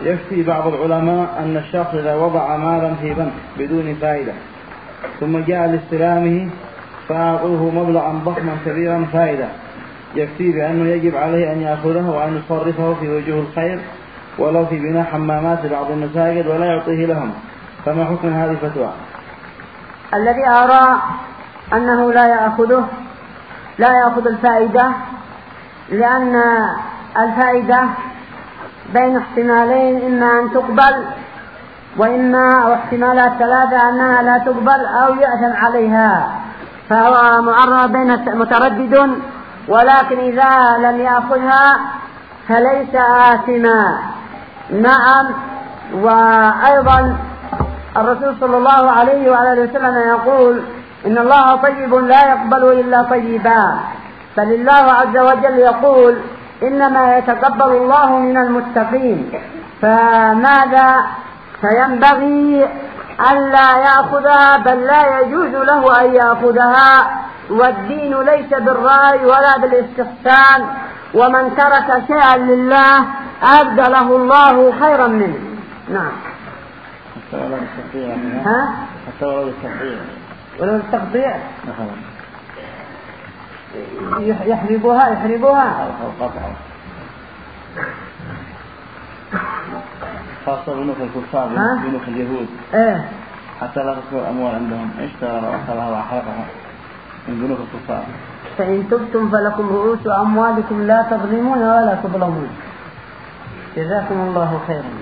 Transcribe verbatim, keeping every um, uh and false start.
يفتي بعض العلماء أن الشخص إذا وضع مالا في بنك بدون فائدة ثم جاء لاستلامه فأعطوه مبلغا ضخما كبيرا فائدة، يفتي بأنه يجب عليه أن يأخذه وأن يصرفه في وجوه الخير ولو في بناء حمامات لبعض المساجد ولا يعطيه لهم، فما حكم هذه الفتوى؟ الذي أرى أنه لا يأخذه لا يأخذ الفائدة، لأن الفائدة بين احتمالين، إما أن تقبل وإما أو احتمالات ثلاثة أنها لا تقبل أو يأثم عليها، فهو معرض بين متردد، ولكن إذا لم يأخذها فليس آثما. نعم. وأيضا الرسول صلى الله عليه وعلى وسلم يقول إن الله طيب لا يقبل إلا طيبا، بل الله عز وجل يقول إنما يتقبل الله من المتقين، فماذا فينبغي ألا يأخذها، بل لا يجوز له أن يأخذها، والدين ليس بالرأي ولا بالاستحسان، ومن ترك شيئا لله أبدله الله خيرا منه. نعم. حتى ولو التقطيع ها؟ حتى ولو التقطيع ولو التقطيع يحربها يحربها خاصة بنوك الكفار بنوك اليهود ايه حتى لا تكون أموال عندهم اشترى وأخذها وأحرقها من بنوك الكفار. فإن تبتم فلكم رؤوس أموالكم لا تظلمون ولا تظلمون. جزاكم الله خيرا.